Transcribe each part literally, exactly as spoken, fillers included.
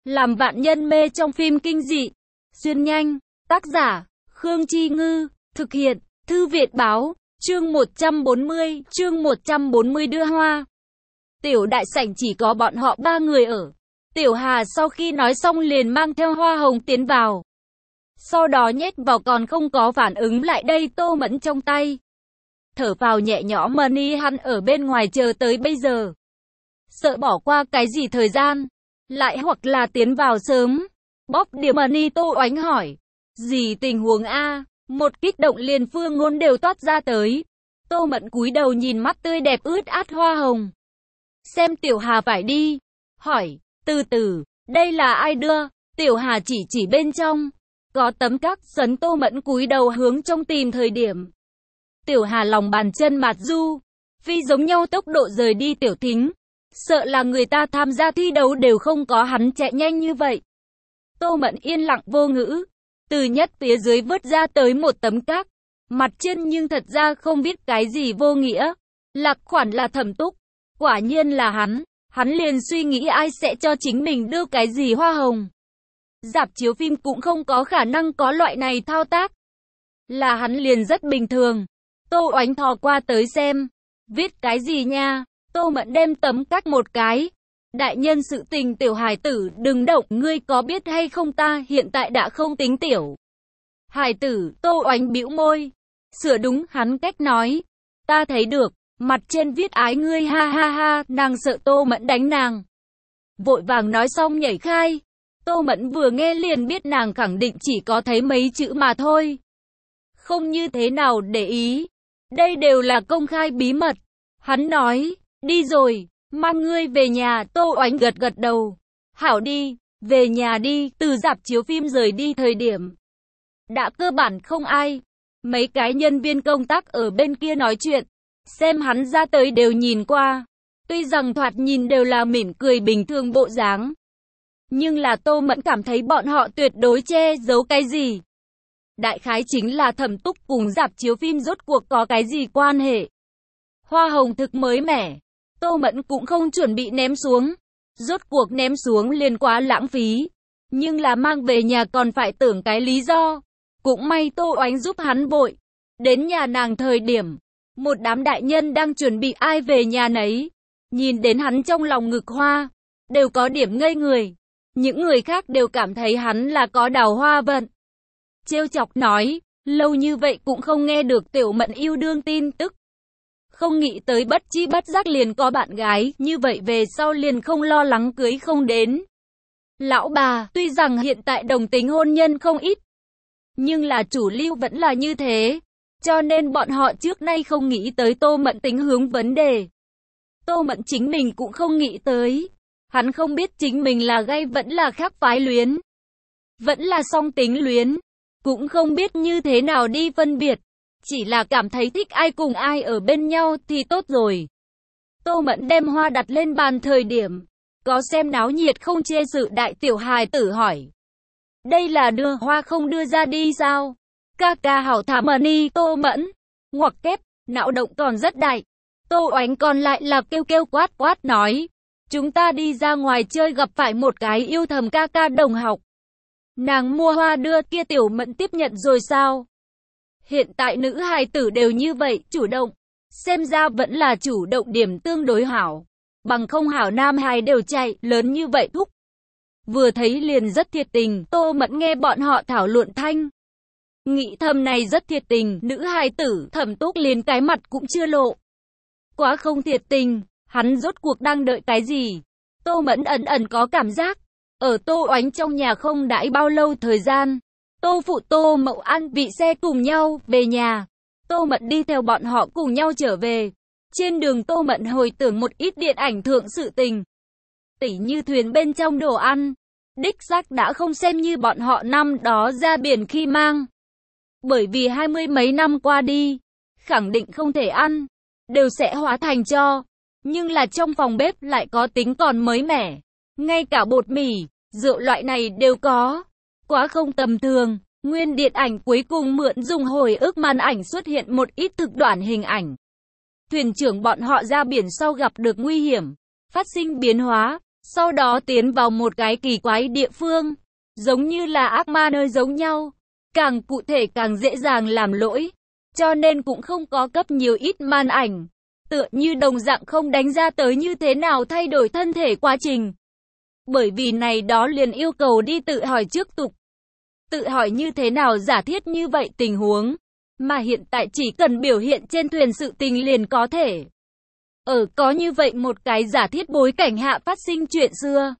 Làm vạn nhân mê trong phim kinh dị. Xuyên nhanh. Tác giả, Khương Chi Ngư. Thực hiện, Thư Viện Báo. Chương một trăm bốn mươi, chương một trăm bốn mươi đưa hoa. Tiểu đại sảnh chỉ có bọn họ ba người ở. Tiểu Hà sau khi nói xong liền mang theo hoa hồng tiến vào. Sau đó nhét vào còn không có phản ứng lại đây Tô Mẫn trong tay. Thở vào nhẹ nhõm Money hắn ở bên ngoài chờ tới bây giờ. Sợ bỏ qua cái gì thời gian. Lại hoặc là tiến vào sớm. Bóp điểm Money Tô Oánh hỏi. Gì tình huống a? Một kích động liền phương ngôn đều toát ra tới. Tô Mẫn cúi đầu nhìn mắt tươi đẹp ướt át hoa hồng. Xem Tiểu Hà phải đi. Hỏi, từ từ, đây là ai đưa? Tiểu Hà chỉ chỉ bên trong. Có tấm các sấn Tô Mẫn cúi đầu hướng trong tìm thời điểm. Tiểu Hà lòng bàn chân mạt du. Phi giống nhau tốc độ rời đi Tiểu Thính. Sợ là người ta tham gia thi đấu đều không có hắn chạy nhanh như vậy. Tô Mẫn yên lặng vô ngữ. Từ nhất phía dưới vớt ra tới một tấm các. Mặt trên nhưng thật ra không biết cái gì vô nghĩa. Lạc khoản là Thẩm Túc. Quả nhiên là hắn. Hắn liền suy nghĩ ai sẽ cho chính mình đưa cái gì hoa hồng. Rạp chiếu phim cũng không có khả năng có loại này thao tác. Là hắn liền rất bình thường. Tô Oánh thò qua tới xem. Viết cái gì nha? Tô Mẫn đem tấm các một cái. Đại nhân sự tình tiểu hài tử đừng động, ngươi có biết hay không ta hiện tại đã không tính tiểu hài tử. Tô Oánh bĩu môi. Sửa đúng hắn cách nói. Ta thấy được. Mặt trên viết ái ngươi ha ha ha. Nàng sợ Tô Mẫn đánh nàng. Vội vàng nói xong nhảy khai. Tô Mẫn vừa nghe liền biết nàng khẳng định chỉ có thấy mấy chữ mà thôi. Không như thế nào để ý. Đây đều là công khai bí mật. Hắn nói, đi rồi, mang ngươi về nhà. Tô Oánh gật gật đầu. Hảo đi, về nhà đi. Từ rạp chiếu phim rời đi thời điểm. Đã cơ bản không ai. Mấy cái nhân viên công tác ở bên kia nói chuyện. Xem hắn ra tới đều nhìn qua. Tuy rằng thoạt nhìn đều là mỉm cười bình thường bộ dáng. Nhưng là Tô Mẫn cảm thấy bọn họ tuyệt đối che giấu cái gì. Đại khái chính là Thẩm Túc cùng rạp chiếu phim rốt cuộc có cái gì quan hệ. Hoa hồng thực mới mẻ. Tô Mẫn cũng không chuẩn bị ném xuống. Rốt cuộc ném xuống liền quá lãng phí. Nhưng là mang về nhà còn phải tưởng cái lý do. Cũng may Tô Oánh giúp hắn vội. Đến nhà nàng thời điểm. Một đám đại nhân đang chuẩn bị ai về nhà nấy. Nhìn đến hắn trong lòng ngực hoa. Đều có điểm ngây người. Những người khác đều cảm thấy hắn là có đào hoa vận. Trêu chọc nói, lâu như vậy cũng không nghe được Tiểu Mẫn yêu đương tin tức. Không nghĩ tới bất chi bất giác liền có bạn gái, như vậy về sau liền không lo lắng cưới không đến. Lão bà, tuy rằng hiện tại đồng tính hôn nhân không ít, nhưng là chủ lưu vẫn là như thế. Cho nên bọn họ trước nay không nghĩ tới Tô Mẫn tính hướng vấn đề. Tô Mẫn chính mình cũng không nghĩ tới. Hắn không biết chính mình là gay vẫn là khác phái luyến. Vẫn là song tính luyến. Cũng không biết như thế nào đi phân biệt. Chỉ là cảm thấy thích ai cùng ai ở bên nhau thì tốt rồi. Tô Mẫn đem hoa đặt lên bàn thời điểm. Có xem náo nhiệt không chê sự đại tiểu hài tử hỏi. Đây là đưa hoa không đưa ra đi sao? Ca ca hảo thả Money. Tô Mẫn. Ngoặc kép, não động còn rất đại. Tô Oánh còn lại là kêu kêu quát quát nói. Chúng ta đi ra ngoài chơi gặp phải một cái yêu thầm ca ca đồng học. Nàng mua hoa đưa kia Tiểu Mẫn tiếp nhận rồi sao? Hiện tại nữ hài tử đều như vậy, chủ động. Xem ra vẫn là chủ động điểm tương đối hảo. Bằng không hảo nam hài đều chạy, lớn như vậy thúc. Vừa thấy liền rất thiệt tình, Tô Mẫn nghe bọn họ thảo luận thanh. Nghĩ thầm này rất thiệt tình, nữ hài tử, Thẩm Túc liền cái mặt cũng chưa lộ. Quá không thiệt tình. Hắn rốt cuộc đang đợi cái gì? Tô Mẫn ẩn ẩn có cảm giác. Ở Tô Oánh trong nhà không đãi bao lâu thời gian. Tô Phụ Tô Mậu ăn vị xe cùng nhau về nhà. Tô Mẫn đi theo bọn họ cùng nhau trở về. Trên đường Tô Mẫn hồi tưởng một ít điện ảnh thượng sự tình. Tỉ như thuyền bên trong đồ ăn. Đích xác đã không xem như bọn họ năm đó ra biển khi mang. Bởi vì hai mươi mấy năm qua đi. Khẳng định không thể ăn. Đều sẽ hóa thành cho. Nhưng là trong phòng bếp lại có tính còn mới mẻ. Ngay cả bột mì, rượu loại này đều có. Quá không tầm thường. Nguyên điện ảnh cuối cùng mượn dùng hồi ức màn ảnh xuất hiện một ít thực đoạn hình ảnh. Thuyền trưởng bọn họ ra biển sau gặp được nguy hiểm. Phát sinh biến hóa. sau đó tiến vào một cái kỳ quái địa phương, giống như là ác ma nơi giống nhau, càng cụ thể càng dễ dàng làm lỗi, cho nên cũng không có cấp nhiều ít màn ảnh, tựa như đồng dạng không đánh ra tới như thế nào thay đổi thân thể quá trình. Bởi vì này đó liền yêu cầu đi tự hỏi trước tục. Tự hỏi như thế nào giả thiết như vậy tình huống, mà hiện tại chỉ cần biểu hiện trên thuyền sự tình liền có thể. Ở có như vậy một cái giả thiết bối cảnh hạ phát sinh chuyện xưa.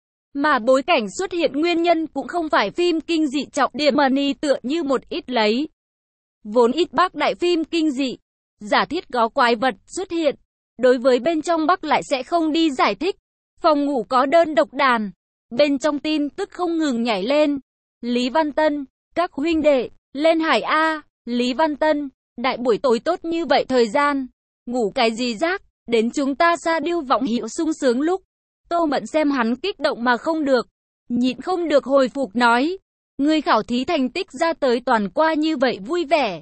Mà bối cảnh xuất hiện nguyên nhân cũng không phải phim kinh dị trọng điểm money tựa như một ít lấy. Vốn ít bác đại phim kinh dị, giả thiết có quái vật xuất hiện, đối với bên trong Bắc lại sẽ không đi giải thích. Phòng ngủ có đơn độc đàn, bên trong tin tức không ngừng nhảy lên. Lý Văn Tân, các huynh đệ, lên hải A, Lý Văn Tân, đại buổi tối tốt như vậy thời gian, ngủ cái gì rác, đến chúng ta xa điêu vọng hiệu sung sướng lúc. Tô Mẫn xem hắn kích động mà không được, nhịn không được hồi phục nói, ngươi khảo thí thành tích ra tới toàn qua như vậy vui vẻ.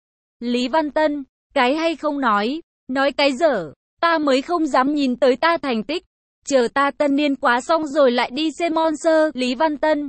Lý Văn Tân, cái hay không nói, nói cái dở, ta mới không dám nhìn tới ta thành tích. Chờ ta tân niên quá xong rồi lại đi xem monster. Lý Văn Tân,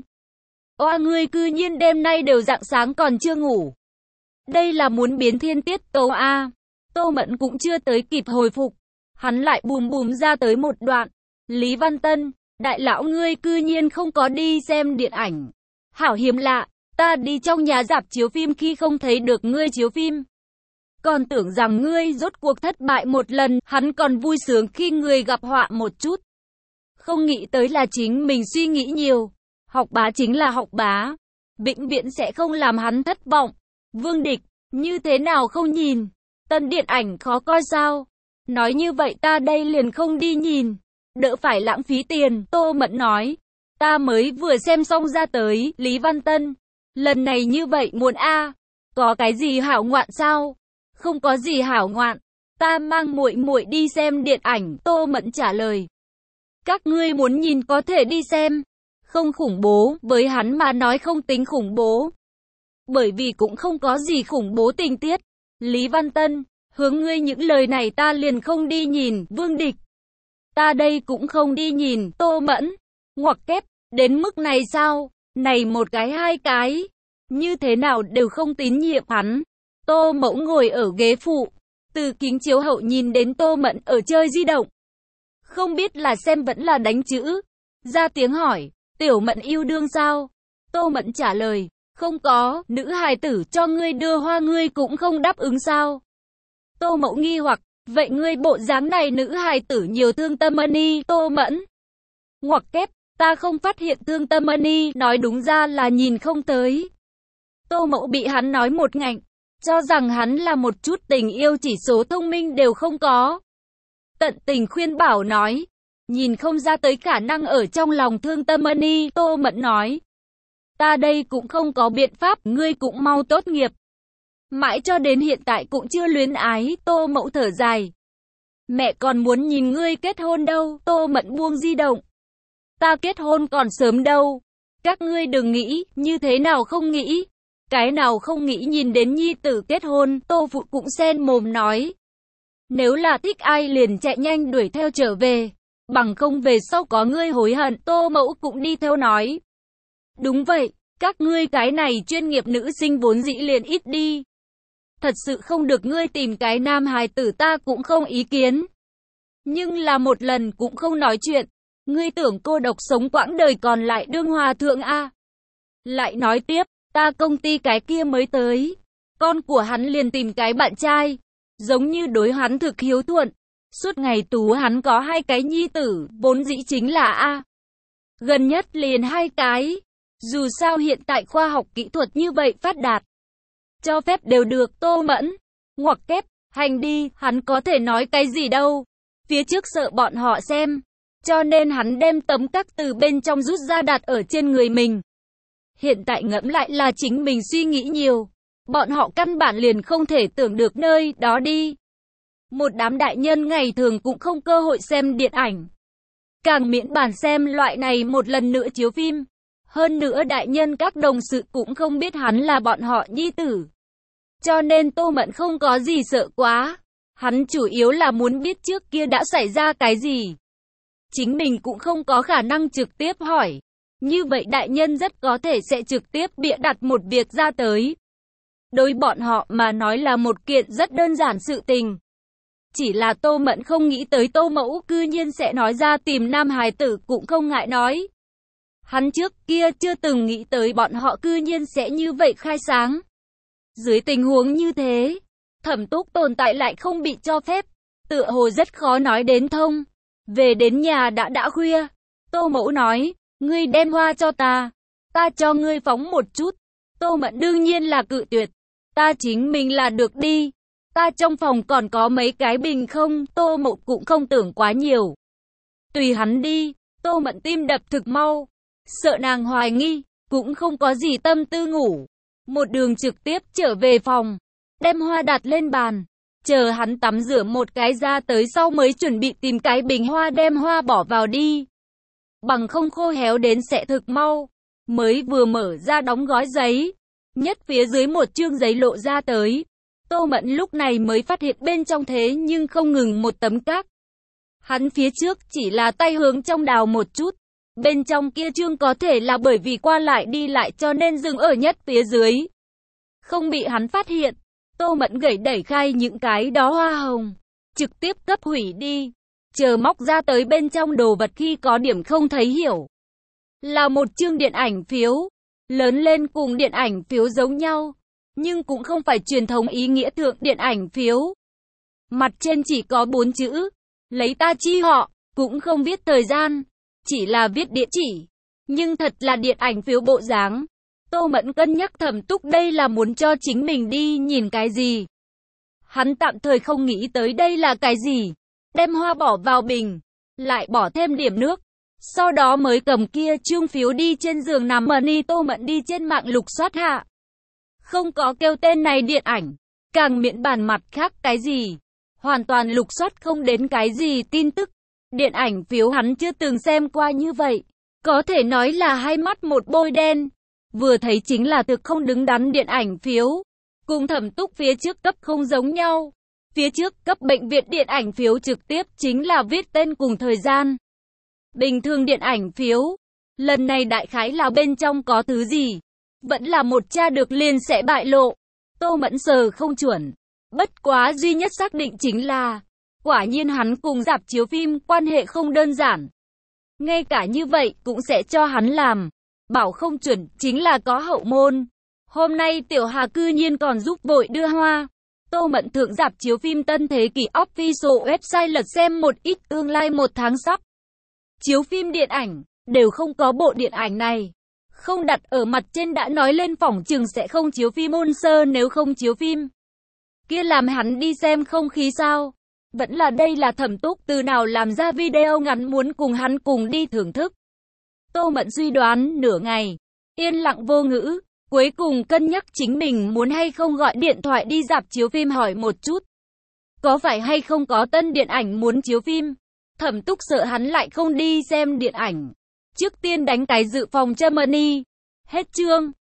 oa ngươi cư nhiên đêm nay đều rạng sáng còn chưa ngủ. Đây là muốn biến thiên tiết tấu A. Tô Mẫn cũng chưa tới kịp hồi phục, hắn lại bùm bùm ra tới một đoạn. Lý Văn Tân, đại lão ngươi cư nhiên không có đi xem điện ảnh. Hảo hiếm lạ, ta đi trong nhà rạp chiếu phim khi không thấy được ngươi chiếu phim. Còn tưởng rằng ngươi rốt cuộc thất bại một lần, hắn còn vui sướng khi ngươi gặp họa một chút. Không nghĩ tới là chính mình suy nghĩ nhiều. Học bá chính là học bá. Vĩnh viễn sẽ không làm hắn thất vọng. Vương Địch, như thế nào không nhìn? Tân điện ảnh khó coi sao? Nói như vậy ta đây liền không đi nhìn. Đỡ phải lãng phí tiền, Tô Mẫn nói. Ta mới vừa xem xong ra tới, Lý Văn Tân. Lần này như vậy muốn a, có cái gì hảo ngoạn sao? Không có gì hảo ngoạn. Ta mang muội muội đi xem điện ảnh, Tô Mẫn trả lời. Các ngươi muốn nhìn có thể đi xem. Không khủng bố, với hắn mà nói không tính khủng bố. Bởi vì cũng không có gì khủng bố tình tiết. Lý Văn Tân, hướng ngươi những lời này ta liền không đi nhìn, Vương Địch. Ta đây cũng không đi nhìn, Tô Mẫn. Ngoặc kép, đến mức này sao? Này một cái hai cái. Như thế nào đều không tín nhiệm hắn. Tô Mẫu ngồi ở ghế phụ. Từ kính chiếu hậu nhìn đến Tô Mẫn ở chơi di động. Không biết là xem vẫn là đánh chữ. Ra tiếng hỏi, Tiểu Mẫn yêu đương sao? Tô Mẫn trả lời, không có, nữ hài tử cho ngươi đưa hoa ngươi cũng không đáp ứng sao? Tô Mẫu nghi hoặc, vậy ngươi bộ dáng này nữ hài tử nhiều thương tâm money, Tô Mẫn. Ngoặc kép, ta không phát hiện thương tâm money, nói đúng ra là nhìn không tới. Tô Mẫu bị hắn nói một ngạnh, cho rằng hắn là một chút tình yêu chỉ số thông minh đều không có. Tận tình khuyên bảo nói, nhìn không ra tới khả năng ở trong lòng thương tâm money, Tô Mẫn nói. Ta đây cũng không có biện pháp, ngươi cũng mau tốt nghiệp. Mãi cho đến hiện tại cũng chưa luyến ái, Tô Mẫu thở dài. Mẹ còn muốn nhìn ngươi kết hôn đâu, Tô Mẫn buông di động. Ta kết hôn còn sớm đâu. Các ngươi đừng nghĩ, như thế nào không nghĩ. Cái nào không nghĩ nhìn đến nhi tử kết hôn, Tô Phụ cũng sen mồm nói. Nếu là thích ai liền chạy nhanh đuổi theo trở về. Bằng không về sau có ngươi hối hận, Tô Mẫu cũng đi theo nói. Đúng vậy, các ngươi cái này chuyên nghiệp nữ sinh vốn dĩ liền ít đi. Thật sự không được ngươi tìm cái nam hài tử ta cũng không ý kiến. Nhưng là một lần cũng không nói chuyện. Ngươi tưởng cô độc sống quãng đời còn lại đương hòa thượng a? Lại nói tiếp, ta công ty cái kia mới tới. Con của hắn liền tìm cái bạn trai. Giống như đối hắn thực hiếu thuận. Suốt ngày tú hắn có hai cái nhi tử, vốn dĩ chính là A. Gần nhất liền hai cái. Dù sao hiện tại khoa học kỹ thuật như vậy phát đạt. Cho phép đều được, Tô Mẫn. Ngoặc kép, hành đi, hắn có thể nói cái gì đâu. Phía trước sợ bọn họ xem. Cho nên hắn đem tấm các từ bên trong rút ra đặt ở trên người mình. Hiện tại ngẫm lại là chính mình suy nghĩ nhiều. Bọn họ căn bản liền không thể tưởng được nơi đó đi. Một đám đại nhân ngày thường cũng không cơ hội xem điện ảnh. Càng miễn bản xem loại này một lần nữa chiếu phim. Hơn nữa đại nhân các đồng sự cũng không biết hắn là bọn họ nhi tử. Cho nên Tô Mẫn không có gì sợ quá. Hắn chủ yếu là muốn biết trước kia đã xảy ra cái gì. chính mình cũng không có khả năng trực tiếp hỏi. Như vậy đại nhân rất có thể sẽ trực tiếp bịa đặt một việc ra tới. Đối bọn họ mà nói là một kiện rất đơn giản sự tình. Chỉ là Tô Mẫn không nghĩ tới Tô Mẫu cư nhiên sẽ nói ra tìm nam hài tử cũng không ngại nói. Hắn trước kia chưa từng nghĩ tới bọn họ cư nhiên sẽ như vậy khai sáng. Dưới tình huống như thế, Thẩm Túc tồn tại lại không bị cho phép, tựa hồ rất khó nói đến thông. Về đến nhà đã đã khuya, Tô Mẫu nói, ngươi đem hoa cho ta, ta cho ngươi phóng một chút. Tô Mẫn đương nhiên là cự tuyệt, ta chính mình là được đi. Ta trong phòng còn có mấy cái bình không, Tô Mộ cũng không tưởng quá nhiều. Tùy hắn đi, Tô Mẫn tim đập thực mau, sợ nàng hoài nghi, cũng không có gì tâm tư ngủ. Một đường trực tiếp trở về phòng, đem hoa đặt lên bàn, chờ hắn tắm rửa một cái ra tới sau mới chuẩn bị tìm cái bình hoa đem hoa bỏ vào đi. Bằng không khô héo đến sẽ thực mau, mới vừa mở ra đóng gói giấy, nhất phía dưới một chương giấy lộ ra tới. Tô Mẫn lúc này mới phát hiện bên trong thế nhưng không ngừng một tấm cát. Hắn phía trước chỉ là tay hướng trong đào một chút. Bên trong kia chương có thể là bởi vì qua lại đi lại cho nên dừng ở nhất phía dưới. Không bị hắn phát hiện, Tô Mẫn gẩy đẩy khai những cái đó hoa hồng, trực tiếp cấp hủy đi. Chờ móc ra tới bên trong đồ vật khi có điểm không thấy hiểu. Là một chương điện ảnh phiếu, lớn lên cùng điện ảnh phiếu giống nhau. Nhưng cũng không phải truyền thống ý nghĩa thượng điện ảnh phiếu. Mặt trên chỉ có bốn chữ, lấy ta chi họ, cũng không viết thời gian, chỉ là viết địa chỉ. Nhưng thật là điện ảnh phiếu bộ dáng. Tô Mẫn cân nhắc Thẩm Túc đây là muốn cho chính mình đi nhìn cái gì. Hắn tạm thời không nghĩ tới đây là cái gì. Đem hoa bỏ vào bình, lại bỏ thêm điểm nước. Sau đó mới cầm kia chương phiếu đi trên giường nằm mờ ni. Tô Mẫn đi trên mạng lục soát hạ. Không có kêu tên này điện ảnh, càng miễn bàn mặt khác cái gì. Hoàn toàn lục soát không đến cái gì tin tức. Điện ảnh phiếu hắn chưa từng xem qua như vậy. Có thể nói là hai mắt một bôi đen. Vừa thấy chính là thực không đứng đắn điện ảnh phiếu. Cùng Thẩm Túc phía trước cấp không giống nhau. Phía trước cấp bệnh viện điện ảnh phiếu trực tiếp chính là viết tên cùng thời gian. Bình thường điện ảnh phiếu, lần này đại khái là bên trong có thứ gì. Vẫn là một tra được liền sẽ bại lộ. Tô Mẫn sờ không chuẩn. Bất quá duy nhất xác định chính là, quả nhiên hắn cùng rạp chiếu phim quan hệ không đơn giản. Ngay cả như vậy cũng sẽ cho hắn làm. Bảo không chuẩn chính là có hậu môn. Hôm nay Tiểu Hà cư nhiên còn giúp vội đưa hoa. Tô Mẫn thượng rạp chiếu phim Tân Thế Kỷ Official website lật xem một ít tương lai một tháng sắp. Chiếu phim điện ảnh, đều không có bộ điện ảnh này. Không đặt ở mặt trên đã nói lên phỏng chừng sẽ không chiếu phim ôn sơ nếu không chiếu phim. Kia làm hắn đi xem không khí sao? Vẫn là đây là Thẩm Túc từ nào làm ra video ngắn muốn cùng hắn cùng đi thưởng thức. Tô Mẫn suy đoán nửa ngày, yên lặng vô ngữ, cuối cùng cân nhắc chính mình muốn hay không gọi điện thoại đi rạp chiếu phim hỏi một chút. Có phải hay không có tân điện ảnh muốn chiếu phim? Thẩm Túc sợ hắn lại không đi xem điện ảnh. Trước tiên đánh cái dự phòng cho money. Hết chương.